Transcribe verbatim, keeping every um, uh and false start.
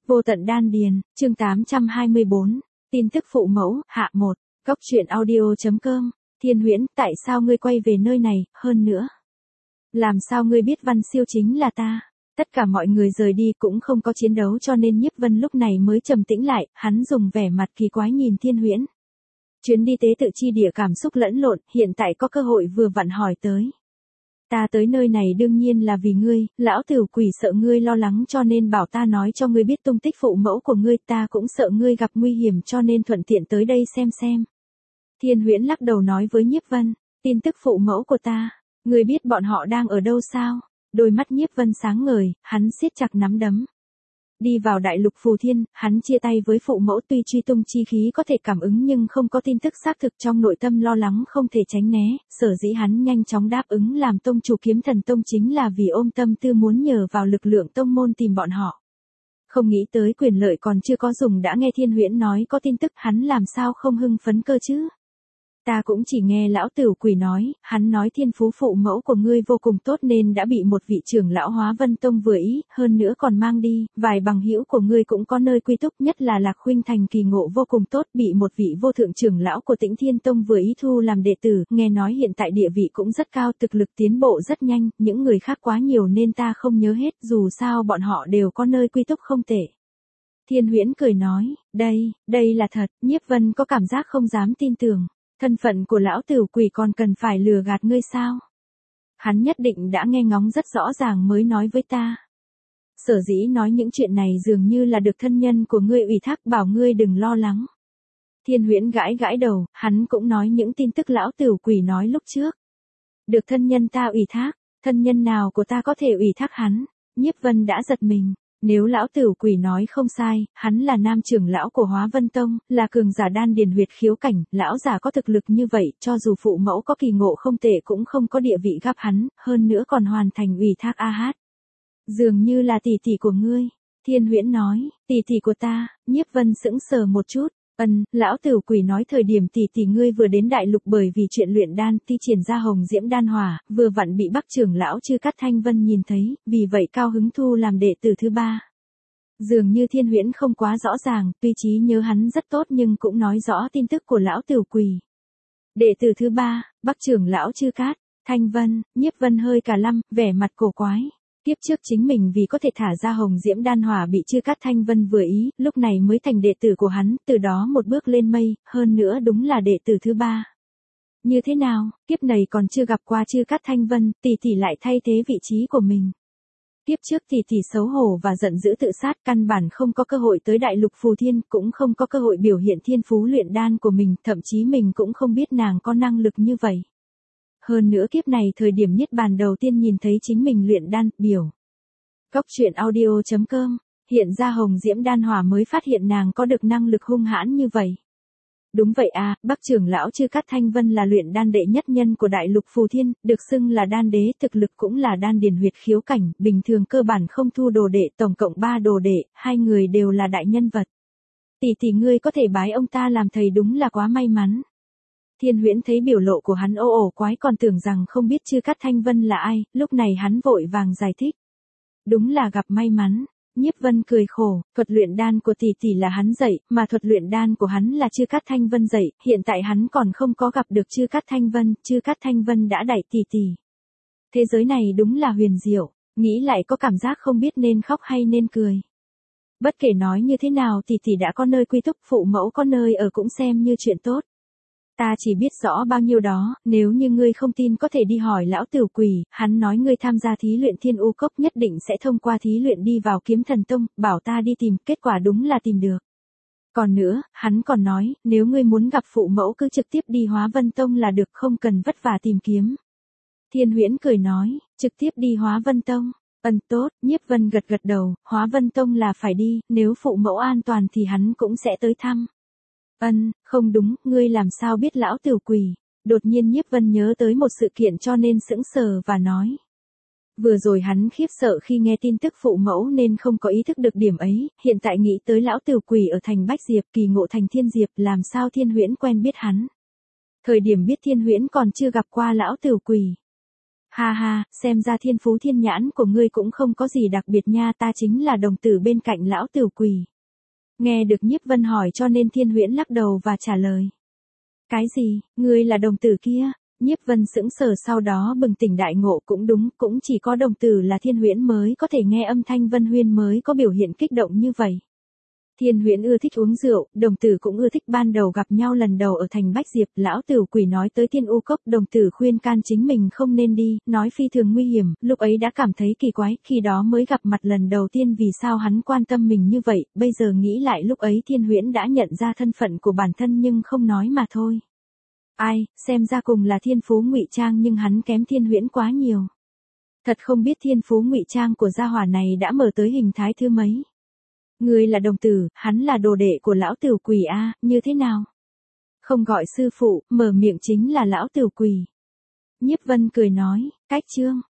Vô tận đan điền, chương tám trăm hai mươi bốn, tin tức phụ mẫu, hạ một, góc truyện audio.com, Thiên Huyễn, tại sao ngươi quay về nơi này, hơn nữa? Làm sao ngươi biết Văn Siêu chính là ta? Tất cả mọi người rời đi cũng không có chiến đấu cho nên Nhiếp Vân lúc này mới trầm tĩnh lại, hắn dùng vẻ mặt kỳ quái nhìn Thiên Huyễn. Chuyến đi tế tự chi địa cảm xúc lẫn lộn, hiện tại có cơ hội vừa vặn hỏi tới. Ta tới nơi này đương nhiên là vì ngươi, lão tử quỷ sợ ngươi lo lắng cho nên bảo ta nói cho ngươi biết tung tích phụ mẫu của ngươi, ta cũng sợ ngươi gặp nguy hiểm cho nên thuận tiện tới đây xem xem. Thiên Huyễn lắc đầu nói với Nhiếp Vân, tin tức phụ mẫu của ta, ngươi biết bọn họ đang ở đâu sao? Đôi mắt Nhiếp Vân sáng ngời, hắn siết chặt nắm đấm. Đi vào đại lục phù thiên, hắn chia tay với phụ mẫu, tuy truy tung chi khí có thể cảm ứng nhưng không có tin tức xác thực, trong nội tâm lo lắng không thể tránh né, sở dĩ hắn nhanh chóng đáp ứng làm tông chủ Kiếm Thần Tông chính là vì ôm tâm tư muốn nhờ vào lực lượng tông môn tìm bọn họ. Không nghĩ tới quyền lợi còn chưa có dùng đã nghe Thiên Huyễn nói có tin tức, hắn làm sao không hưng phấn cơ chứ? Ta cũng chỉ nghe lão tử quỷ nói, hắn nói thiên phú phụ mẫu của ngươi vô cùng tốt nên đã bị một vị trưởng lão Hóa Vân Tông vừa ý, hơn nữa còn mang đi, vài bằng hữu của ngươi cũng có nơi quy túc, nhất là Lạc Khuynh Thành kỳ ngộ vô cùng tốt, bị một vị vô thượng trưởng lão của Tĩnh Thiên Tông vừa ý thu làm đệ tử, nghe nói hiện tại địa vị cũng rất cao, thực lực tiến bộ rất nhanh, những người khác quá nhiều nên ta không nhớ hết, dù sao bọn họ đều có nơi quy túc không tệ. Thiên Huyễn cười nói, đây, đây là thật, Nhiếp Vân có cảm giác không dám tin tưởng. Thân phận của lão tử quỷ còn cần phải lừa gạt ngươi sao? Hắn nhất định đã nghe ngóng rất rõ ràng mới nói với ta. Sở dĩ nói những chuyện này dường như là được thân nhân của ngươi ủy thác, bảo ngươi đừng lo lắng. Thiên Huyễn gãi gãi đầu, hắn cũng nói những tin tức lão tử quỷ nói lúc trước. Được thân nhân ta ủy thác, thân nhân nào của ta có thể ủy thác hắn? Nhiếp Vân đã giật mình. Nếu lão tử quỷ nói không sai, hắn là nam trưởng lão của Hóa Vân Tông, là cường giả đan điền huyệt khiếu cảnh, lão giả có thực lực như vậy, cho dù phụ mẫu có kỳ ngộ không tệ cũng không có địa vị gấp hắn, hơn nữa còn hoàn thành ủy thác a hát. Dường như là tỷ tỷ của ngươi, Thiên Huyễn nói, tỷ tỷ của ta, Nhiếp Vân sững sờ một chút. Ân, lão tử quỷ nói thời điểm tỷ tỷ ngươi vừa đến đại lục bởi vì chuyện luyện đan thi triển ra hồng diễm đan hỏa, vừa vặn bị Bắc trưởng lão Chư Cát Thanh Vân nhìn thấy, vì vậy cao hứng thu làm đệ tử thứ ba. Dường như Thiên Huyễn không quá rõ ràng, tuy trí nhớ hắn rất tốt nhưng cũng nói rõ tin tức của lão tử quỷ. Đệ tử thứ ba, Bắc trưởng lão Chư Cát Thanh Vân, Nhiếp Vân hơi cả lăm, vẻ mặt cổ quái. Tiếp trước chính mình vì có thể thả ra hồng diễm đan hỏa bị Chư Cát Thanh Vân vừa ý, lúc này mới thành đệ tử của hắn, từ đó một bước lên mây, hơn nữa đúng là đệ tử thứ ba. Như thế nào, kiếp này còn chưa gặp qua Chư Cát Thanh Vân, tỷ tỷ lại thay thế vị trí của mình. Tiếp trước tỷ tỷ xấu hổ và giận dữ tự sát, căn bản không có cơ hội tới đại lục phù thiên, cũng không có cơ hội biểu hiện thiên phú luyện đan của mình, thậm chí mình cũng không biết nàng có năng lực như vậy. Hơn nữa kiếp này thời điểm niết bàn đầu tiên nhìn thấy chính mình luyện đan, biểu. Góc truyện audio.com, hiện ra hồng diễm đan hỏa mới phát hiện nàng có được năng lực hung hãn như vậy. Đúng vậy à, Bắc trưởng lão Chư Cát Thanh Vân là luyện đan đệ nhất nhân của đại lục phù thiên, được xưng là đan đế, thực lực cũng là đan điền huyệt khiếu cảnh, bình thường cơ bản không thu đồ đệ, tổng cộng ba đồ đệ, hai người đều là đại nhân vật. Tỷ tỷ ngươi có thể bái ông ta làm thầy đúng là quá may mắn. Thiên Huyễn thấy biểu lộ của hắn ô ồ quái, còn tưởng rằng không biết Chư Cát Thanh Vân là ai, lúc này hắn vội vàng giải thích. Đúng là gặp may mắn. Nhiếp Vân cười khổ, thuật luyện đan của tỷ tỷ là hắn dạy, mà thuật luyện đan của hắn là Chư Cát Thanh Vân dạy, hiện tại hắn còn không có gặp được Chư Cát Thanh Vân, Chư Cát Thanh Vân đã đẩy tỷ tỷ. Thế giới này đúng là huyền diệu, nghĩ lại có cảm giác không biết nên khóc hay nên cười. Bất kể nói như thế nào tỷ tỷ đã có nơi quy túc, phụ mẫu có nơi ở cũng xem như chuyện tốt. Ta chỉ biết rõ bao nhiêu đó, nếu như ngươi không tin có thể đi hỏi lão tử quỷ, hắn nói ngươi tham gia thí luyện Thiên U Cốc nhất định sẽ thông qua thí luyện đi vào Kiếm Thần Tông, bảo ta đi tìm, kết quả đúng là tìm được. Còn nữa, hắn còn nói, nếu ngươi muốn gặp phụ mẫu cứ trực tiếp đi Hóa Vân Tông là được, không cần vất vả tìm kiếm. Thiên Huyễn cười nói, trực tiếp đi Hóa Vân Tông, ân tốt, Nhiếp Vân gật gật đầu, Hóa Vân Tông là phải đi, nếu phụ mẫu an toàn thì hắn cũng sẽ tới thăm. Ân, không đúng, ngươi làm sao biết lão tử quỷ? Đột nhiên Nhiếp Vân nhớ tới một sự kiện cho nên sững sờ và nói. Vừa rồi hắn khiếp sợ khi nghe tin tức phụ mẫu nên không có ý thức được điểm ấy, hiện tại nghĩ tới lão tử quỷ ở thành Bách Diệp, kỳ ngộ thành Thiên Diệp, làm sao Thiên Huyễn quen biết hắn. Thời điểm biết Thiên Huyễn còn chưa gặp qua lão tử quỷ. Ha ha, xem ra thiên phú thiên nhãn của ngươi cũng không có gì đặc biệt nha, ta chính là đồng tử bên cạnh lão Tử Quỳ. Nghe được Nhiếp Vân hỏi cho nên Thiên Huyễn lắc đầu và trả lời. Cái gì, ngươi là đồng tử kia? Nhiếp Vân sững sờ sau đó bừng tỉnh đại ngộ, cũng đúng, cũng chỉ có đồng tử là Thiên Huyễn mới có thể nghe âm thanh Vân Huyên mới có biểu hiện kích động như vậy. Thiên Huyễn ưa thích uống rượu, đồng tử cũng ưa thích. Ban đầu gặp nhau lần đầu ở thành Bách Diệp, lão Tử Quỷ nói tới Thiên U Cốc, đồng tử khuyên can chính mình không nên đi, nói phi thường nguy hiểm, lúc ấy đã cảm thấy kỳ quái, khi đó mới gặp mặt lần đầu tiên vì sao hắn quan tâm mình như vậy, bây giờ nghĩ lại lúc ấy Thiên Huyễn đã nhận ra thân phận của bản thân nhưng không nói mà thôi. Ai, xem ra cùng là thiên phú ngụy trang nhưng hắn kém Thiên Huyễn quá nhiều. Thật không biết thiên phú ngụy trang của gia hỏa này đã mở tới hình thái thứ mấy. Ngươi là đồng tử, hắn là đồ đệ của lão Tử Quỳ a, như thế nào? Không gọi sư phụ, mở miệng chính là lão Tử Quỳ. Nhiếp Vân cười nói, cách chương.